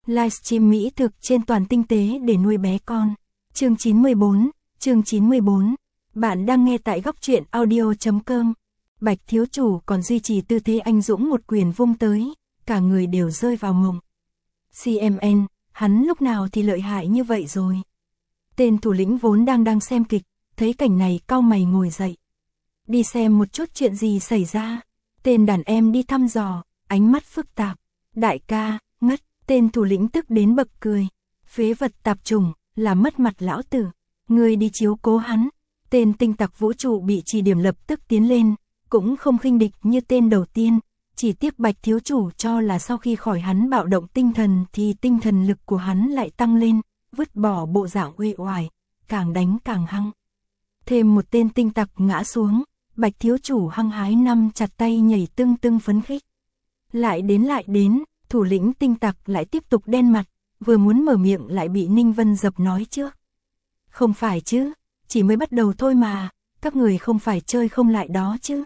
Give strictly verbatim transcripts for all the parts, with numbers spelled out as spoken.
Livestream mỹ thực trên toàn tinh tế để nuôi bé con. Chương chín mươi bốn, chương chín mươi bốn. Bạn đang nghe tại góc truyện audio chấm com. Bạch thiếu chủ còn duy trì tư thế anh dũng một quyền vung tới, cả người đều rơi vào mộng. xê em en, hắn lúc nào thì lợi hại như vậy rồi. Tên thủ lĩnh vốn đang đang xem kịch, thấy cảnh này cau mày ngồi dậy. Đi xem một chút chuyện gì xảy ra. Tên đàn em đi thăm dò, ánh mắt phức tạp. Đại ca, ngất, tên thủ lĩnh tức đến bật cười. Phế vật tạp chủng, là mất mặt lão tử. Người đi chiếu cố hắn. Tên tinh tặc vũ trụ bị chỉ điểm lập tức tiến lên, cũng không khinh địch như tên đầu tiên. Chỉ tiếc Bạch thiếu chủ cho là sau khi khỏi hắn bạo động tinh thần thì tinh thần lực của hắn lại tăng lên, vứt bỏ bộ dạng uể oải, càng đánh càng hăng. Thêm một tên tinh tặc ngã xuống, Bạch thiếu chủ hăng hái nắm chặt tay nhảy tưng tưng phấn khích. Lại đến lại đến, thủ lĩnh tinh tặc lại tiếp tục đen mặt, vừa muốn mở miệng lại bị Ninh Vân Dập nói trước. Không phải chứ, chỉ mới bắt đầu thôi mà, các người không phải chơi không lại đó chứ.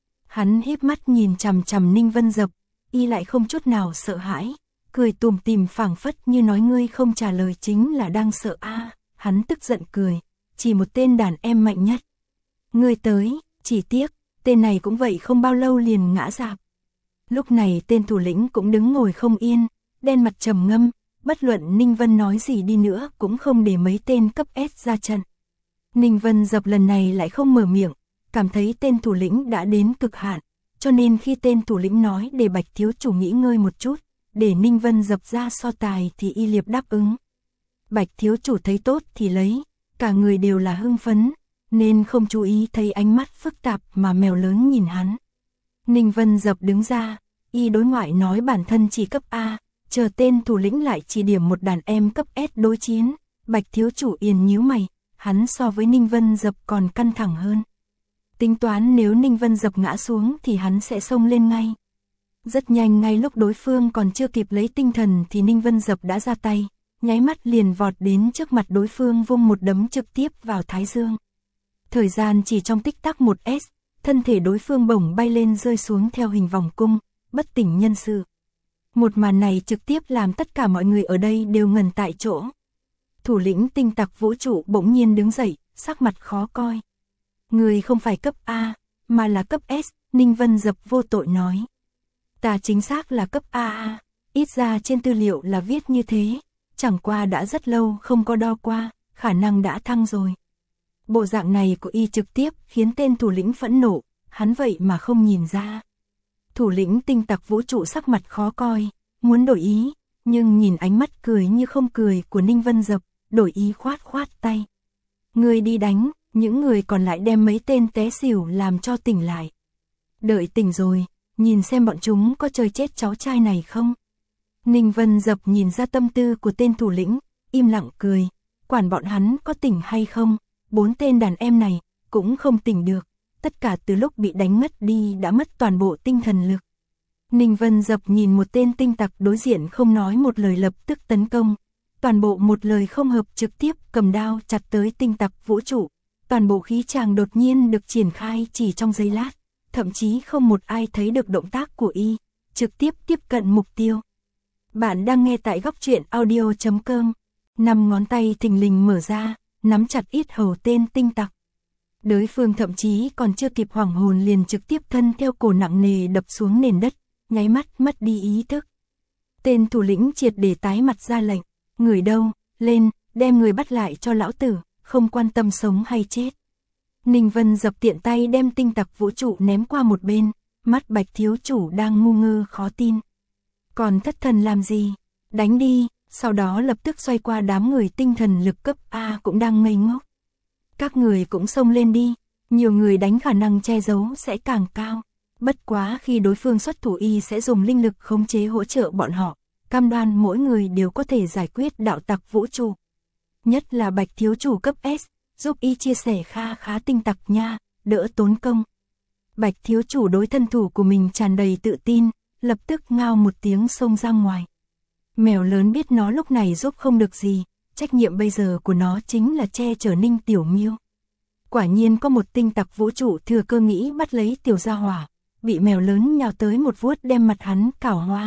Hắn híp mắt nhìn chằm chằm Ninh Vân Dập, y lại không chút nào sợ hãi, cười tủm tỉm phảng phất như nói ngươi không trả lời chính là đang sợ a. À, hắn tức giận cười, chỉ một tên đàn em mạnh nhất. Ngươi tới, chỉ tiếc, tên này cũng vậy không bao lâu liền ngã rạp. Lúc này tên thủ lĩnh cũng đứng ngồi không yên, đen mặt trầm ngâm, bất luận Ninh Vân nói gì đi nữa cũng không để mấy tên cấp S ra trận. Ninh Vân Dập lần này lại không mở miệng, cảm thấy tên thủ lĩnh đã đến cực hạn, cho nên khi tên thủ lĩnh nói để Bạch thiếu chủ nghỉ ngơi một chút, để Ninh Vân Dập ra so tài thì y liệp đáp ứng. Bạch thiếu chủ thấy tốt thì lấy, cả người đều là hưng phấn, nên không chú ý thấy ánh mắt phức tạp mà mèo lớn nhìn hắn. Ninh Vân Dập đứng ra, y đối ngoại nói bản thân chỉ cấp A, chờ tên thủ lĩnh lại chỉ điểm một đàn em cấp S đối chiến. Bạch thiếu chủ yên nhíu mày, hắn so với Ninh Vân Dập còn căng thẳng hơn. Tính toán nếu Ninh Vân Dập ngã xuống thì hắn sẽ xông lên ngay. Rất nhanh ngay lúc đối phương còn chưa kịp lấy tinh thần thì Ninh Vân Dập đã ra tay, nháy mắt liền vọt đến trước mặt đối phương vung một đấm trực tiếp vào thái dương. Thời gian chỉ trong tích tắc một s, thân thể đối phương bổng bay lên rơi xuống theo hình vòng cung, bất tỉnh nhân sự. Một màn này trực tiếp làm tất cả mọi người ở đây đều ngẩn tại chỗ. Thủ lĩnh tinh tặc vũ trụ bỗng nhiên đứng dậy, sắc mặt khó coi. Người không phải cấp A, mà là cấp S, Ninh Vân Dập vô tội nói. Ta chính xác là cấp a a, ít ra trên tư liệu là viết như thế, chẳng qua đã rất lâu không có đo qua, khả năng đã thăng rồi. Bộ dạng này của y trực tiếp khiến tên thủ lĩnh phẫn nộ, hắn vậy mà không nhìn ra. Thủ lĩnh tinh tặc vũ trụ sắc mặt khó coi, muốn đổi ý, nhưng nhìn ánh mắt cười như không cười của Ninh Vân Dập, đổi ý khoát khoát tay. Người đi đánh, những người còn lại đem mấy tên té xỉu làm cho tỉnh lại. Đợi tỉnh rồi, nhìn xem bọn chúng có chơi chết cháu trai này không. Ninh Vân Dập nhìn ra tâm tư của tên thủ lĩnh, im lặng cười, quản bọn hắn có tỉnh hay không, bốn tên đàn em này cũng không tỉnh được, tất cả từ lúc bị đánh ngất đi đã mất toàn bộ tinh thần lực. Ninh Vân Dập nhìn một tên tinh tặc đối diện không nói một lời lập tức tấn công, toàn bộ một lời không hợp trực tiếp cầm đao chặt tới tinh tặc vũ trụ, toàn bộ khí tràng đột nhiên được triển khai chỉ trong giây lát, thậm chí không một ai thấy được động tác của y, trực tiếp tiếp cận mục tiêu. Bạn đang nghe tại góc truyện audio chấm com, năm ngón tay thình lình mở ra, nắm chặt yết hầu tên tinh tặc. Đối phương thậm chí còn chưa kịp hoảng hồn liền trực tiếp thân theo cổ nặng nề đập xuống nền đất, nháy mắt mất đi ý thức. Tên thủ lĩnh triệt để tái mặt ra lệnh, người đâu, lên, đem người bắt lại cho lão tử, không quan tâm sống hay chết. Ninh Vân Dập tiện tay đem tinh tặc vũ trụ ném qua một bên, mắt Bạch thiếu chủ đang ngu ngơ khó tin. Còn thất thần làm gì? Đánh đi, sau đó lập tức xoay qua đám người tinh thần lực cấp A cũng đang ngây ngốc. Các người cũng xông lên đi, nhiều người đánh khả năng che giấu sẽ càng cao. Bất quá khi đối phương xuất thủ y sẽ dùng linh lực khống chế hỗ trợ bọn họ, cam đoan mỗi người đều có thể giải quyết đạo tặc vũ trụ. Nhất là Bạch thiếu chủ cấp S, giúp y chia sẻ kha khá tinh tặc nha, đỡ tốn công. Bạch thiếu chủ đối thân thủ của mình tràn đầy tự tin, lập tức ngao một tiếng xông ra ngoài. Mèo lớn biết nó lúc này giúp không được gì, trách nhiệm bây giờ của nó chính là che chở Ninh Tiểu Miêu. Quả nhiên có một tinh tặc vũ trụ thừa cơ nghĩ bắt lấy tiểu gia hỏa, bị mèo lớn nhào tới một vuốt đem mặt hắn cào hoa,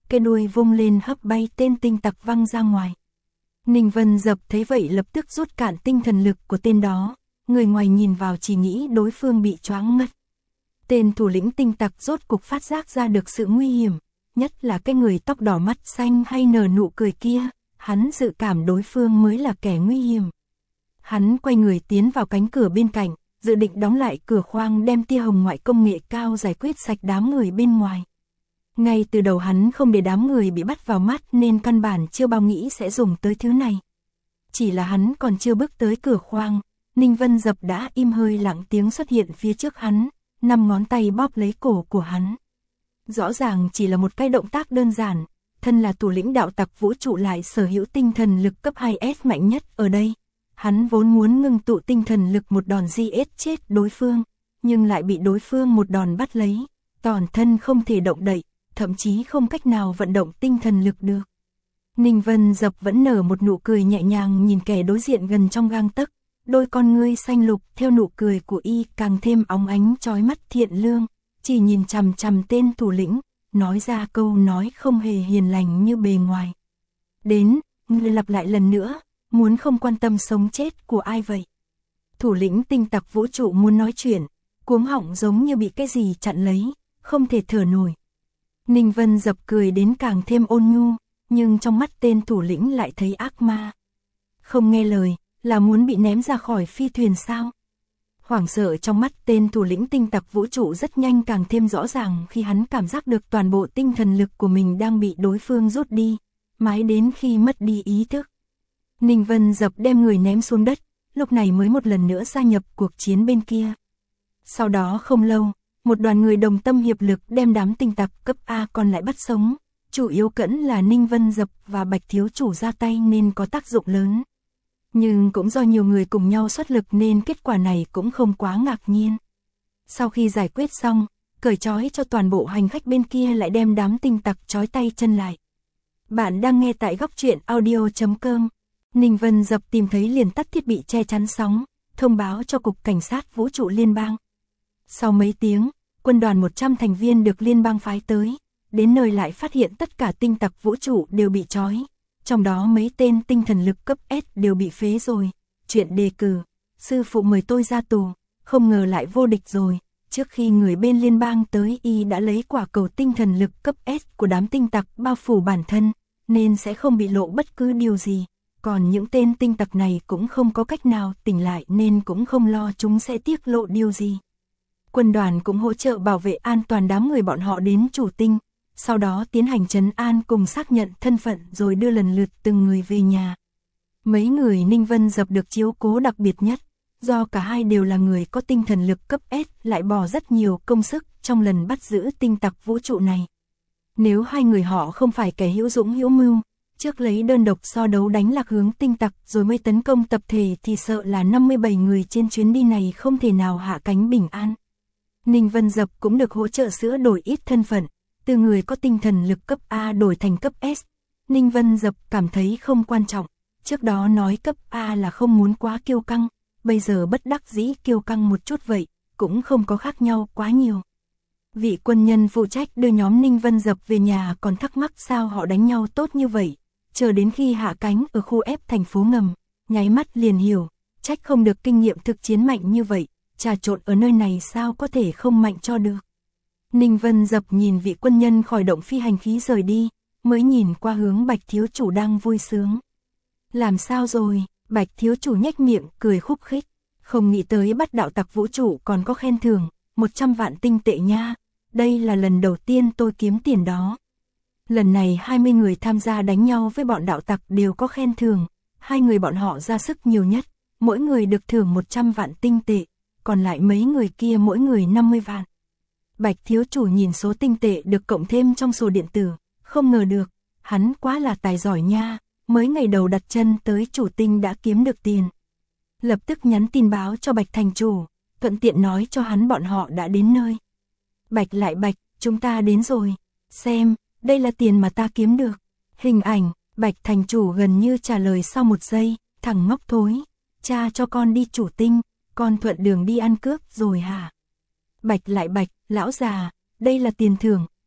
cái đuôi vung lên hất bay tên tinh tặc văng ra ngoài. Ninh Vân Dập thấy vậy lập tức rút cạn tinh thần lực của tên đó, người ngoài nhìn vào chỉ nghĩ đối phương bị choáng ngất. Tên thủ lĩnh tinh tặc rốt cục phát giác ra được sự nguy hiểm, nhất là cái người tóc đỏ mắt xanh hay nở nụ cười kia, hắn dự cảm đối phương mới là kẻ nguy hiểm. Hắn quay người tiến vào cánh cửa bên cạnh, dự định đóng lại cửa khoang đem tia hồng ngoại công nghệ cao giải quyết sạch đám người bên ngoài. Ngay từ đầu hắn không để đám người bị bắt vào mắt nên căn bản chưa bao nghĩ sẽ dùng tới thứ này. Chỉ là hắn còn chưa bước tới cửa khoang, Ninh Vân Dập đã im hơi lặng tiếng xuất hiện phía trước hắn, năm ngón tay bóp lấy cổ của hắn. Rõ ràng chỉ là một cái động tác đơn giản, thân là thủ lĩnh đạo tặc vũ trụ lại sở hữu tinh thần lực cấp hai S mạnh nhất ở đây. Hắn vốn muốn ngưng tụ tinh thần lực một đòn giết chết đối phương, nhưng lại bị đối phương một đòn bắt lấy, toàn thân không thể động đậy, thậm chí không cách nào vận động tinh thần lực được. Ninh Vân Dập vẫn nở một nụ cười nhẹ nhàng nhìn kẻ đối diện gần trong gang tấc, đôi con ngươi xanh lục theo nụ cười của y càng thêm óng ánh chói mắt thiện lương, chỉ nhìn chằm chằm tên thủ lĩnh, nói ra câu nói không hề hiền lành như bề ngoài. Đến, ngươi lặp lại lần nữa, muốn không quan tâm sống chết của ai vậy? Thủ lĩnh tinh tặc vũ trụ muốn nói chuyện, cuống họng giống như bị cái gì chặn lấy, không thể thở nổi. Ninh Vân Dập cười đến càng thêm ôn nhu, nhưng trong mắt tên thủ lĩnh lại thấy ác ma. Không nghe lời, là muốn bị ném ra khỏi phi thuyền sao? Hoảng sợ trong mắt tên thủ lĩnh tinh tặc vũ trụ rất nhanh càng thêm rõ ràng khi hắn cảm giác được toàn bộ tinh thần lực của mình đang bị đối phương rút đi, mãi đến khi mất đi ý thức. Ninh Vân Dập đem người ném xuống đất, lúc này mới một lần nữa gia nhập cuộc chiến bên kia. Sau đó không lâu, một đoàn người đồng tâm hiệp lực đem đám tinh tặc cấp A còn lại bắt sống, chủ yếu cẫn là Ninh Vân Dập và Bạch thiếu chủ ra tay nên có tác dụng lớn. Nhưng cũng do nhiều người cùng nhau xuất lực nên kết quả này cũng không quá ngạc nhiên. Sau khi giải quyết xong, cởi trói cho toàn bộ hành khách bên kia lại đem đám tinh tặc trói tay chân lại. Bạn đang nghe tại góc truyện audio chấm com. Ninh Vân Dập tìm thấy liền tắt thiết bị che chắn sóng, thông báo cho Cục Cảnh sát Vũ trụ Liên bang. Sau mấy tiếng, quân đoàn một trăm thành viên được Liên bang phái tới, đến nơi lại phát hiện tất cả tinh tặc vũ trụ đều bị trói. Trong đó mấy tên tinh thần lực cấp S đều bị phế rồi. Chuyện đề cử, sư phụ mời tôi ra tù, không ngờ lại vô địch rồi. Trước khi người bên liên bang tới y đã lấy quả cầu tinh thần lực cấp S của đám tinh tặc bao phủ bản thân, nên sẽ không bị lộ bất cứ điều gì. Còn những tên tinh tặc này cũng không có cách nào tỉnh lại nên cũng không lo chúng sẽ tiết lộ điều gì. Quân đoàn cũng hỗ trợ bảo vệ an toàn đám người bọn họ đến chủ tinh. Sau đó tiến hành trấn an cùng xác nhận thân phận rồi đưa lần lượt từng người về nhà. Mấy người Ninh Vân Dập được chiếu cố đặc biệt nhất, do cả hai đều là người có tinh thần lực cấp S lại bỏ rất nhiều công sức trong lần bắt giữ tinh tặc vũ trụ này. Nếu hai người họ không phải kẻ hữu dũng hữu mưu, trước lấy đơn độc so đấu đánh lạc hướng tinh tặc rồi mới tấn công tập thể thì sợ là năm mươi bảy người trên chuyến đi này không thể nào hạ cánh bình an. Ninh Vân Dập cũng được hỗ trợ sửa đổi ít thân phận. Từ người có tinh thần lực cấp A đổi thành cấp S, Ninh Vân Dập cảm thấy không quan trọng, trước đó nói cấp A là không muốn quá kiêu căng, bây giờ bất đắc dĩ kiêu căng một chút vậy, cũng không có khác nhau quá nhiều. Vị quân nhân phụ trách đưa nhóm Ninh Vân Dập về nhà còn thắc mắc sao họ đánh nhau tốt như vậy, chờ đến khi hạ cánh ở khu F thành phố ngầm, nháy mắt liền hiểu, trách không được kinh nghiệm thực chiến mạnh như vậy, trà trộn ở nơi này sao có thể không mạnh cho được. Ninh Vân Dập nhìn vị quân nhân khỏi động phi hành khí rời đi, mới nhìn qua hướng Bạch thiếu chủ đang vui sướng. Làm sao rồi? Bạch thiếu chủ nhếch miệng cười khúc khích, không nghĩ tới bắt đạo tặc vũ trụ còn có khen thưởng, một trăm vạn tinh tệ nha, đây là lần đầu tiên tôi kiếm tiền đó. Lần này hai mươi người tham gia đánh nhau với bọn đạo tặc đều có khen thưởng, hai người bọn họ ra sức nhiều nhất, mỗi người được thưởng một trăm vạn tinh tệ, còn lại mấy người kia mỗi người năm mươi vạn. Bạch thiếu chủ nhìn số tinh tệ được cộng thêm trong sổ điện tử, không ngờ được, hắn quá là tài giỏi nha, mới ngày đầu đặt chân tới chủ tinh đã kiếm được tiền. Lập tức nhắn tin báo cho Bạch thành chủ, thuận tiện nói cho hắn bọn họ đã đến nơi. Bạch lại Bạch, chúng ta đến rồi, xem, đây là tiền mà ta kiếm được. Hình ảnh, Bạch thành chủ gần như trả lời sau một giây, thằng ngốc thối, cha cho con đi chủ tinh, con thuận đường đi ăn cướp rồi hả? Bạch lại Bạch, lão già, đây là tiền thưởng,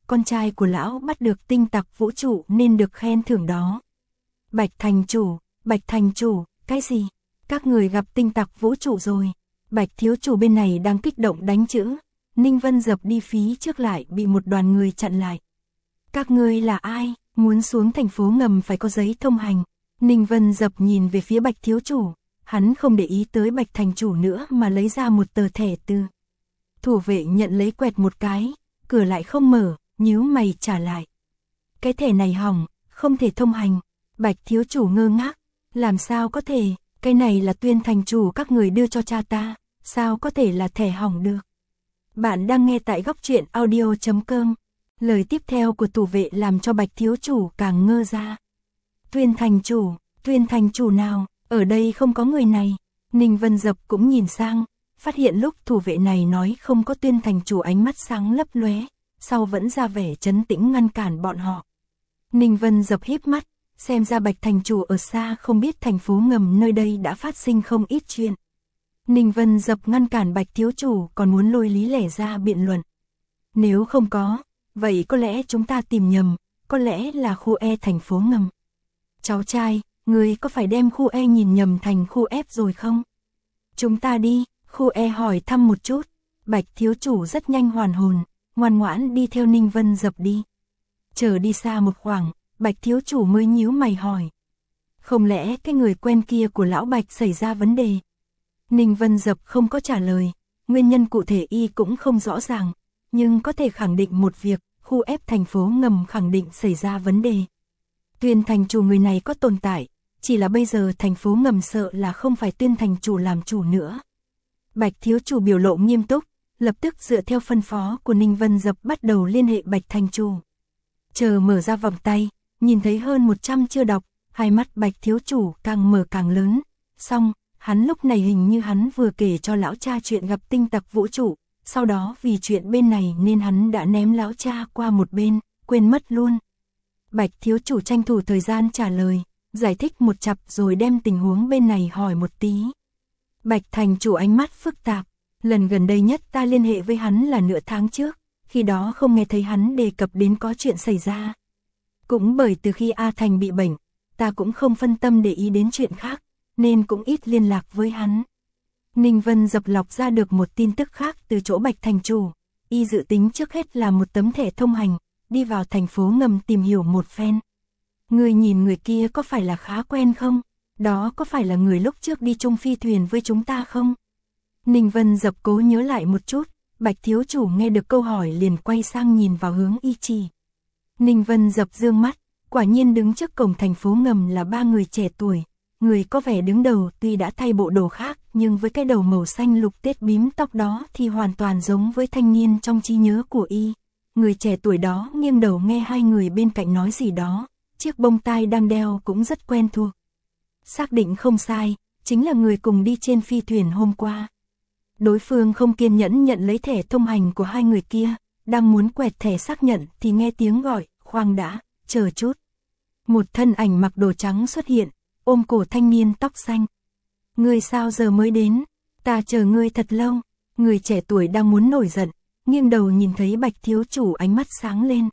con trai của lão bắt được tinh tặc vũ trụ nên được khen thưởng đó. Bạch thành chủ, Bạch thành chủ, cái gì? Các người gặp tinh tặc vũ trụ rồi. Bạch thiếu chủ bên này đang kích động đánh chữ. Ninh Vân Dập đi phí trước lại bị một đoàn người chặn lại. Các ngươi là ai? Muốn xuống thành phố ngầm phải có giấy thông hành. Ninh Vân Dập nhìn về phía Bạch thiếu chủ. Hắn không để ý tới Bạch thành chủ nữa mà lấy ra một tờ thẻ từ. Thủ vệ nhận lấy quẹt một cái, cửa lại không mở, nhíu mày trả lại. Cái thẻ này hỏng, không thể thông hành. Bạch thiếu chủ ngơ ngác, làm sao có thể, cái này là Tuyên thành chủ các người đưa cho cha ta, sao có thể là thẻ hỏng được. Bạn đang nghe tại góc truyện audio chấm com. Lời tiếp theo của thủ vệ làm cho Bạch thiếu chủ càng ngơ ra. Tuyên thành chủ, Tuyên thành chủ nào, ở đây không có người này. Ninh Vân Dập cũng nhìn sang, phát hiện lúc thủ vệ này nói không có Tuyên thành chủ ánh mắt sáng lấp lóe, sau vẫn ra vẻ trấn tĩnh ngăn cản bọn họ. Ninh Vân Dập híp mắt, xem ra Bạch thành chủ ở xa không biết thành phố ngầm nơi đây đã phát sinh không ít chuyện. Ninh Vân Dập ngăn cản Bạch thiếu chủ còn muốn lôi Lý Lẻ ra biện luận. Nếu không có, vậy có lẽ chúng ta tìm nhầm, có lẽ là khu E thành phố ngầm. Cháu trai, người có phải đem khu E nhìn nhầm thành khu F rồi không? Chúng ta đi, khu E hỏi thăm một chút. Bạch thiếu chủ rất nhanh hoàn hồn, ngoan ngoãn đi theo Ninh Vân Dập đi. Chờ đi xa một khoảng, Bạch thiếu chủ mới nhíu mày hỏi. Không lẽ cái người quen kia của lão Bạch xảy ra vấn đề? Ninh Vân Dập không có trả lời, nguyên nhân cụ thể y cũng không rõ ràng, nhưng có thể khẳng định một việc, khu F thành phố ngầm khẳng định xảy ra vấn đề. Tuyên thành chủ người này có tồn tại, chỉ là bây giờ thành phố ngầm sợ là không phải Tuyên thành chủ làm chủ nữa. Bạch thiếu chủ biểu lộ nghiêm túc, lập tức dựa theo phân phó của Ninh Vân Dập bắt đầu liên hệ Bạch thành chủ. Chờ mở ra vòng tay, nhìn thấy hơn một trăm chưa đọc, hai mắt Bạch thiếu chủ càng mở càng lớn, xong, hắn lúc này hình như hắn vừa kể cho lão cha chuyện gặp tinh tặc vũ trụ, sau đó vì chuyện bên này nên hắn đã ném lão cha qua một bên, quên mất luôn. Bạch thiếu chủ tranh thủ thời gian trả lời, giải thích một chặp rồi đem tình huống bên này hỏi một tí. Bạch thành chủ ánh mắt phức tạp, lần gần đây nhất ta liên hệ với hắn là nửa tháng trước, khi đó không nghe thấy hắn đề cập đến có chuyện xảy ra. Cũng bởi từ khi A Thành bị bệnh, ta cũng không phân tâm để ý đến chuyện khác, nên cũng ít liên lạc với hắn. Ninh Vân Dập lọc ra được một tin tức khác từ chỗ Bạch thành chủ, y dự tính trước hết là một tấm thẻ thông hành, đi vào thành phố ngầm tìm hiểu một phen. Người nhìn người kia có phải là khá quen không? Đó có phải là người lúc trước đi chung phi thuyền với chúng ta không? Ninh Vân Dập cố nhớ lại một chút, Bạch thiếu chủ nghe được câu hỏi liền quay sang nhìn vào hướng y chỉ. Ninh Vân Dập dương mắt, quả nhiên đứng trước cổng thành phố ngầm là ba người trẻ tuổi. Người có vẻ đứng đầu tuy đã thay bộ đồ khác nhưng với cái đầu màu xanh lục tết bím tóc đó thì hoàn toàn giống với thanh niên trong trí nhớ của y. Người trẻ tuổi đó nghiêng đầu nghe hai người bên cạnh nói gì đó, chiếc bông tai đang đeo cũng rất quen thuộc. Xác định không sai, chính là người cùng đi trên phi thuyền hôm qua. Đối phương không kiên nhẫn nhận lấy thẻ thông hành của hai người kia, đang muốn quẹt thẻ xác nhận thì nghe tiếng gọi, khoan đã, chờ chút. Một thân ảnh mặc đồ trắng xuất hiện, ôm cổ thanh niên tóc xanh. Ngươi sao giờ mới đến? Ta chờ ngươi thật lâu. Người trẻ tuổi đang muốn nổi giận, nghiêng đầu nhìn thấy Bạch thiếu chủ ánh mắt sáng lên.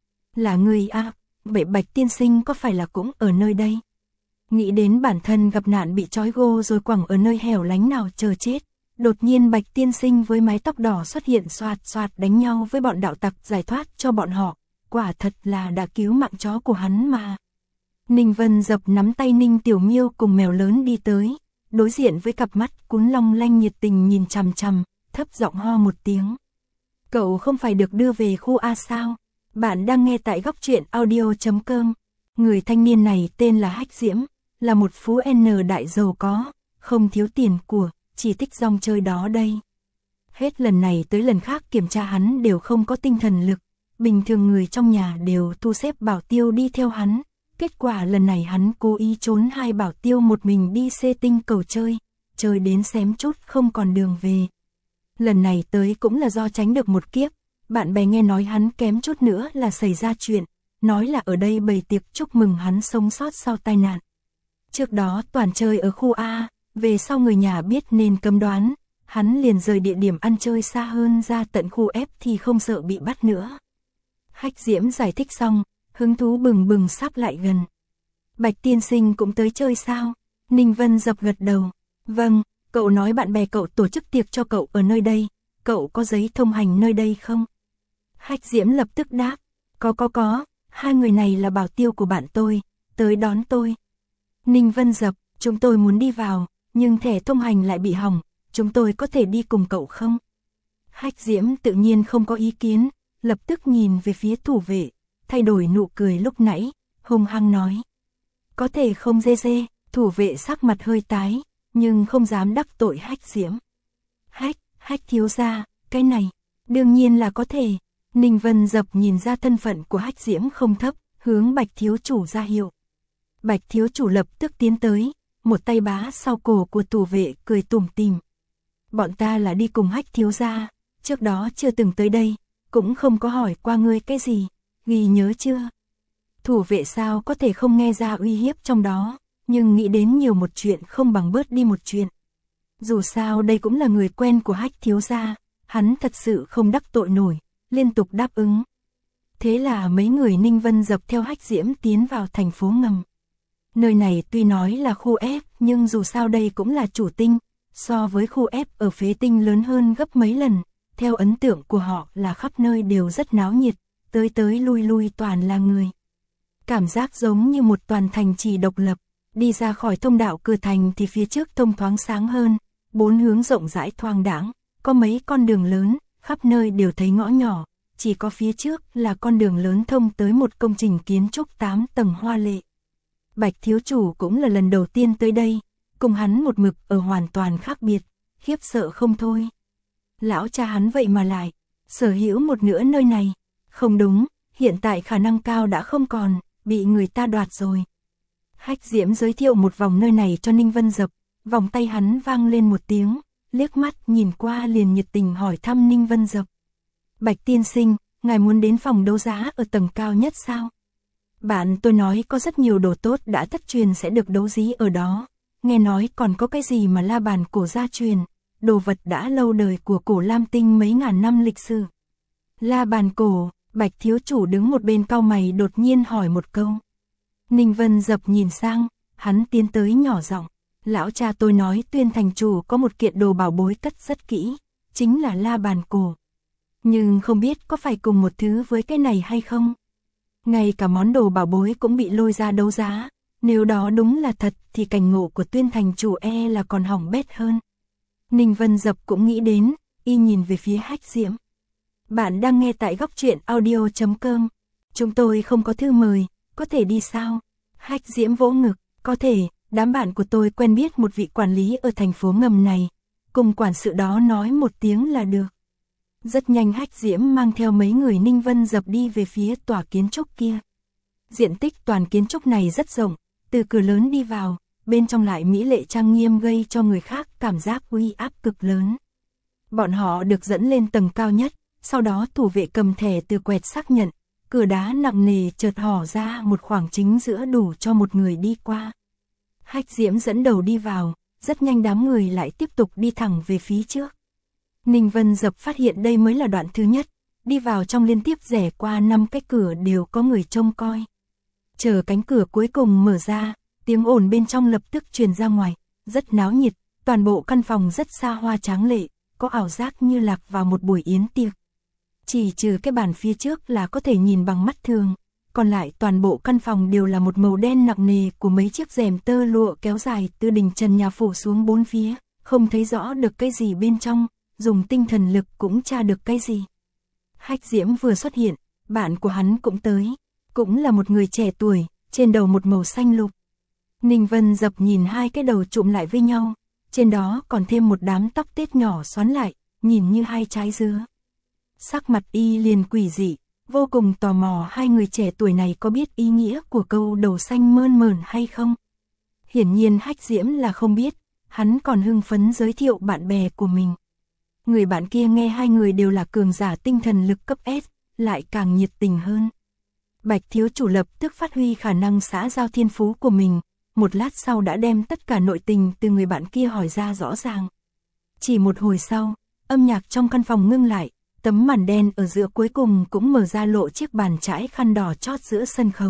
Là ngươi à, vậy Bạch tiên sinh có phải là cũng ở nơi đây? Nghĩ đến bản thân gặp nạn bị trói gô rồi quẳng ở nơi hẻo lánh nào chờ chết. Đột nhiên Bạch tiên sinh với mái tóc đỏ xuất hiện xoạt xoạt đánh nhau với bọn đạo tặc giải thoát cho bọn họ. Quả thật là đã cứu mạng chó của hắn mà. Ninh Vân Dập nắm tay Ninh Tiểu Miêu cùng mèo lớn đi tới, đối diện với cặp mắt cuốn long lanh nhiệt tình nhìn chằm chằm, thấp giọng ho một tiếng. Cậu không phải được đưa về khu A sao? Bạn đang nghe tại góc truyện audio chấm com. Người thanh niên này tên là Hách Diễm, là một phú N đại giàu có, không thiếu tiền của, chỉ thích rong chơi đó đây. Hết lần này tới lần khác kiểm tra hắn đều không có tinh thần lực, bình thường người trong nhà đều thu xếp bảo tiêu đi theo hắn. Kết quả lần này hắn cố ý trốn hai bảo tiêu một mình đi xê tinh cầu chơi, chơi đến xém chút không còn đường về. Lần này tới cũng là do tránh được một kiếp, bạn bè nghe nói hắn kém chút nữa là xảy ra chuyện, nói là ở đây bày tiệc chúc mừng hắn sống sót sau tai nạn. Trước đó toàn chơi ở khu A, về sau người nhà biết nên cấm đoán, hắn liền rời địa điểm ăn chơi xa hơn ra tận khu F thì không sợ bị bắt nữa. Hách Diễm giải thích xong, hứng thú bừng bừng sắp lại gần. Bạch tiên sinh cũng tới chơi sao? Ninh Vân Dập gật đầu. Vâng, cậu nói bạn bè cậu tổ chức tiệc cho cậu ở nơi đây, cậu có giấy thông hành nơi đây không? Hách Diễm lập tức đáp, có có có, hai người này là bảo tiêu của bạn tôi, tới đón tôi. Ninh Vân Dập, chúng tôi muốn đi vào, nhưng thẻ thông hành lại bị hỏng, chúng tôi có thể đi cùng cậu không? Hách Diễm tự nhiên không có ý kiến, lập tức nhìn về phía thủ vệ, thay đổi nụ cười lúc nãy, hung hăng nói. Có thể không dê dê, thủ vệ sắc mặt hơi tái, nhưng không dám đắc tội Hách Diễm. Hách, Hách thiếu gia, cái này, đương nhiên là có thể. Ninh Vân Dập nhìn ra thân phận của Hách Diễm không thấp, hướng Bạch thiếu chủ ra hiệu. Bạch thiếu chủ lập tức tiến tới, một tay bá sau cổ của thủ vệ cười tủm tỉm. Bọn ta là đi cùng Hách thiếu gia, trước đó chưa từng tới đây, cũng không có hỏi qua ngươi cái gì, ghi nhớ chưa? Thủ vệ sao có thể không nghe ra uy hiếp trong đó, nhưng nghĩ đến nhiều một chuyện không bằng bớt đi một chuyện. Dù sao đây cũng là người quen của Hách thiếu gia, hắn thật sự không đắc tội nổi, liên tục đáp ứng. Thế là mấy người Ninh Vân Dập theo Hách Diễm tiến vào thành phố ngầm. Nơi này tuy nói là khu F nhưng dù sao đây cũng là chủ tinh, so với khu F ở phế tinh lớn hơn gấp mấy lần. Theo ấn tượng của họ là khắp nơi đều rất náo nhiệt, tới tới lui lui toàn là người. Cảm giác giống như một toàn thành trì độc lập, đi ra khỏi thông đạo cửa thành thì phía trước thông thoáng sáng hơn, bốn hướng rộng rãi thoáng đãng, có mấy con đường lớn, khắp nơi đều thấy ngõ nhỏ, chỉ có phía trước là con đường lớn thông tới một công trình kiến trúc tám tầng hoa lệ. Bạch thiếu chủ cũng là lần đầu tiên tới đây, cùng hắn một mực ở hoàn toàn khác biệt, khiếp sợ không thôi. Lão cha hắn vậy mà lại sở hữu một nửa nơi này, không đúng, hiện tại khả năng cao đã không còn, bị người ta đoạt rồi. Hách Diễm giới thiệu một vòng nơi này cho Ninh Vân Dập, vòng tay hắn vang lên một tiếng, liếc mắt nhìn qua liền nhiệt tình hỏi thăm Ninh Vân Dập. Bạch tiên sinh, ngài muốn đến phòng đấu giá ở tầng cao nhất sao? Bạn tôi nói có rất nhiều đồ tốt đã thất truyền sẽ được đấu giá ở đó, nghe nói còn có cái gì mà la bàn cổ gia truyền, đồ vật đã lâu đời của cổ Lam Tinh mấy ngàn năm lịch sử. La bàn cổ, Bạch thiếu chủ đứng một bên cau mày đột nhiên hỏi một câu. Ninh Vân Dập nhìn sang, hắn tiến tới nhỏ giọng, lão cha tôi nói Tuyên thành chủ có một kiện đồ bảo bối cất rất kỹ, chính là la bàn cổ. Nhưng không biết có phải cùng một thứ với cái này hay không? Ngay cả món đồ bảo bối cũng bị lôi ra đấu giá, nếu đó đúng là thật thì cảnh ngộ của Tuyên thành chủ e là còn hỏng bét hơn. Ninh Vân Dập cũng nghĩ đến, y nhìn về phía Hách Diễm. Bạn đang nghe tại góc truyện audio chấm com. Chúng tôi không có thư mời, có thể đi sao? Hách Diễm vỗ ngực, có thể, đám bạn của tôi quen biết một vị quản lý ở thành phố ngầm này, cùng quản sự đó nói một tiếng là được. Rất nhanh Hách Diễm mang theo mấy người Ninh Vân Dập đi về phía tòa kiến trúc kia. Diện tích toàn kiến trúc này rất rộng, từ cửa lớn đi vào, bên trong lại mỹ lệ trang nghiêm gây cho người khác cảm giác uy áp cực lớn. Bọn họ được dẫn lên tầng cao nhất, sau đó thủ vệ cầm thẻ từ quẹt xác nhận, cửa đá nặng nề chợt hỏ ra một khoảng chính giữa đủ cho một người đi qua. Hách Diễm dẫn đầu đi vào, rất nhanh đám người lại tiếp tục đi thẳng về phía trước. Ninh Vân Dập phát hiện đây mới là đoạn thứ nhất, đi vào trong liên tiếp rẽ qua năm cái cửa đều có người trông coi. Chờ cánh cửa cuối cùng mở ra, tiếng ồn bên trong lập tức truyền ra ngoài, rất náo nhiệt, toàn bộ căn phòng rất xa hoa tráng lệ, có ảo giác như lạc vào một buổi yến tiệc. Chỉ trừ cái bàn phía trước là có thể nhìn bằng mắt thường, còn lại toàn bộ căn phòng đều là một màu đen nặng nề của mấy chiếc rèm tơ lụa kéo dài từ đỉnh trần nhà phủ xuống bốn phía, không thấy rõ được cái gì bên trong, dùng tinh thần lực cũng tra được cái gì. Hách Diễm vừa xuất hiện, bạn của hắn cũng tới, cũng là một người trẻ tuổi, trên đầu một màu xanh lục. Ninh Vân Dập nhìn hai cái đầu trụm lại với nhau, trên đó còn thêm một đám tóc tết nhỏ xoắn lại, nhìn như hai trái dứa. Sắc mặt y liền quỷ dị, vô cùng tò mò hai người trẻ tuổi này có biết ý nghĩa của câu đầu xanh mơn mởn hay không. Hiển nhiên Hách Diễm là không biết, hắn còn hưng phấn giới thiệu bạn bè của mình. Người bạn kia nghe hai người đều là cường giả tinh thần lực cấp S, lại càng nhiệt tình hơn. Bạch thiếu chủ lập tức phát huy khả năng xã giao thiên phú của mình, một lát sau đã đem tất cả nội tình từ người bạn kia hỏi ra rõ ràng. Chỉ một hồi sau, âm nhạc trong căn phòng ngưng lại, Tấm màn đen ở giữa cuối cùng cũng mở ra lộ chiếc bàn trải khăn đỏ chót giữa sân khấu.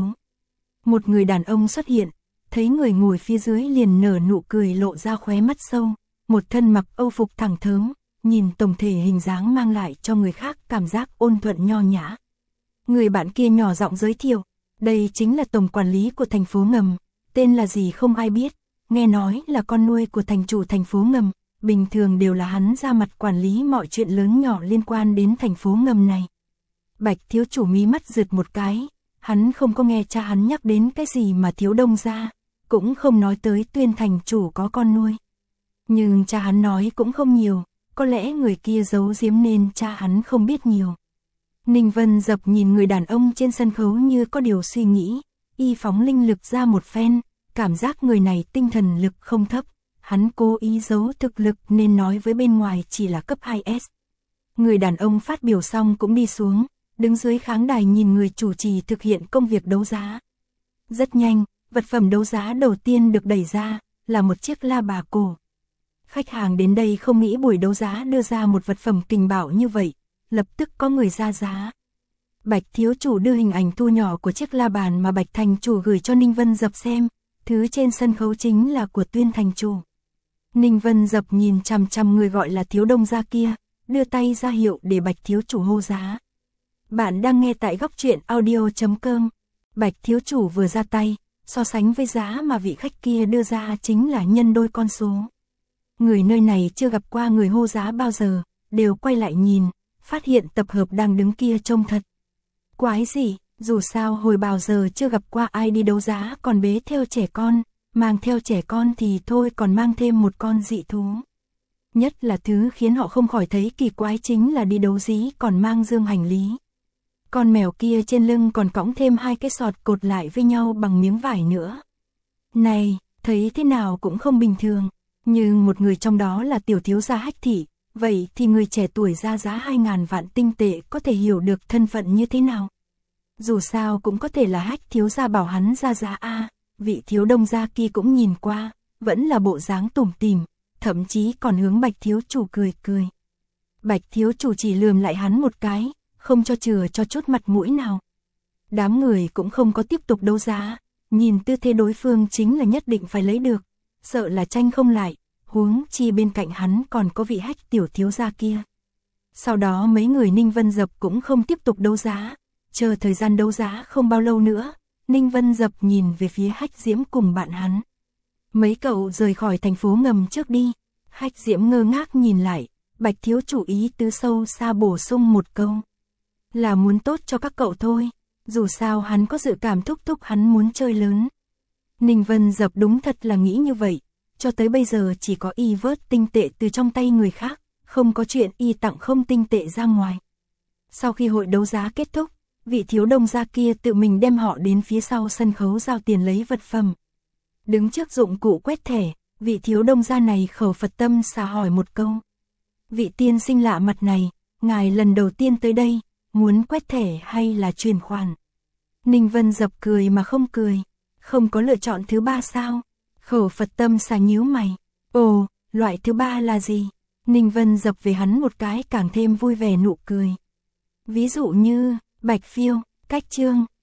Một người đàn ông xuất hiện, thấy người ngồi phía dưới liền nở nụ cười lộ ra khóe mắt sâu, một thân mặc âu phục thẳng thớm, nhìn tổng thể hình dáng mang lại cho người khác cảm giác ôn thuận nho nhã. Người bạn kia nhỏ giọng giới thiệu, đây chính là tổng quản lý của thành phố ngầm, tên là gì không ai biết, nghe nói là con nuôi của thành chủ thành phố ngầm, bình thường đều là hắn ra mặt quản lý mọi chuyện lớn nhỏ liên quan đến thành phố ngầm này. Bạch thiếu chủ mí mắt rượt một cái, hắn không có nghe cha hắn nhắc đến cái gì mà thiếu đông gia, cũng không nói tới Tuyên thành chủ có con nuôi. Nhưng cha hắn nói cũng không nhiều, có lẽ người kia giấu giếm nên cha hắn không biết nhiều. Ninh Vân Dập nhìn người đàn ông trên sân khấu như có điều suy nghĩ, y phóng linh lực ra một phen, cảm giác người này tinh thần lực không thấp, hắn cố ý giấu thực lực nên nói với bên ngoài chỉ là cấp hai S. Người đàn ông phát biểu xong cũng đi xuống, đứng dưới khán đài nhìn người chủ trì thực hiện công việc đấu giá. Rất nhanh, vật phẩm đấu giá đầu tiên được đẩy ra, là một chiếc la bà cổ. Khách hàng đến đây không nghĩ buổi đấu giá đưa ra một vật phẩm kình bảo như vậy, lập tức có người ra giá. Bạch thiếu chủ đưa hình ảnh thu nhỏ của chiếc la bàn mà Bạch thành chủ gửi cho Ninh Vân Dập xem, thứ trên sân khấu chính là của Tuyên thành chủ. Ninh Vân Dập nhìn chằm chằm người gọi là thiếu đông gia kia, đưa tay ra hiệu để Bạch thiếu chủ hô giá. Bạn đang nghe tại góc truyện audio chấm com. Bạch thiếu chủ vừa ra tay, so sánh với giá mà vị khách kia đưa ra chính là nhân đôi con số. Người nơi này chưa gặp qua người hô giá bao giờ, đều quay lại nhìn, phát hiện tập hợp đang đứng kia trông thật quái gì, dù sao hồi bao giờ chưa gặp qua ai đi đấu giá còn bế theo trẻ con, mang theo trẻ con thì thôi còn mang thêm một con dị thú. Nhất là thứ khiến họ không khỏi thấy kỳ quái chính là đi đấu dí còn mang dương hành lý. Con mèo kia trên lưng còn cõng thêm hai cái sọt cột lại với nhau bằng miếng vải nữa. Này, thấy thế nào cũng không bình thường, nhưng một người trong đó là tiểu thiếu gia Hách thị, vậy thì người trẻ tuổi ra giá hai ngàn vạn tinh tệ có thể hiểu được thân phận như thế nào. Dù sao cũng có thể là Hách thiếu gia bảo hắn ra giá A, vị thiếu đông gia kia cũng nhìn qua, vẫn là bộ dáng tủm tỉm, thậm chí còn hướng Bạch thiếu chủ cười cười. Bạch thiếu chủ chỉ lườm lại hắn một cái, không cho chừa cho chút mặt mũi nào. Đám người cũng không có tiếp tục đấu giá, nhìn tư thế đối phương chính là nhất định phải lấy được, sợ là tranh không lại, huống chi bên cạnh hắn còn có vị Hách tiểu thiếu gia kia. Sau đó mấy người Ninh Vân Dập cũng không tiếp tục đấu giá, chờ thời gian đấu giá không bao lâu nữa, Ninh Vân Dập nhìn về phía Hách Diễm cùng bạn hắn. Mấy cậu rời khỏi thành phố ngầm trước đi. Hách Diễm ngơ ngác nhìn lại, Bạch thiếu chủ ý tứ sâu xa bổ sung một câu. Là muốn tốt cho các cậu thôi, dù sao hắn có dự cảm thúc thúc hắn muốn chơi lớn. Ninh Vân Dập đúng thật là nghĩ như vậy, cho tới bây giờ chỉ có y vớt tinh tệ từ trong tay người khác, không có chuyện y tặng không tinh tệ ra ngoài. Sau khi hội đấu giá kết thúc, vị thiếu đông gia kia tự mình đem họ đến phía sau sân khấu giao tiền lấy vật phẩm. Đứng trước dụng cụ quét thẻ, vị thiếu đông gia này khẩu Phật tâm xà hỏi một câu. Vị tiên sinh lạ mặt này, ngài lần đầu tiên tới đây, muốn quét thẻ hay là chuyển khoản? Ninh Vân Dập cười mà không cười, không có lựa chọn thứ ba sao? Khẩu Phật tâm xà nhíu mày, ồ, loại thứ ba là gì? Ninh Vân Dập về hắn một cái càng thêm vui vẻ nụ cười. Ví dụ như, bạch phiêu, cách trương,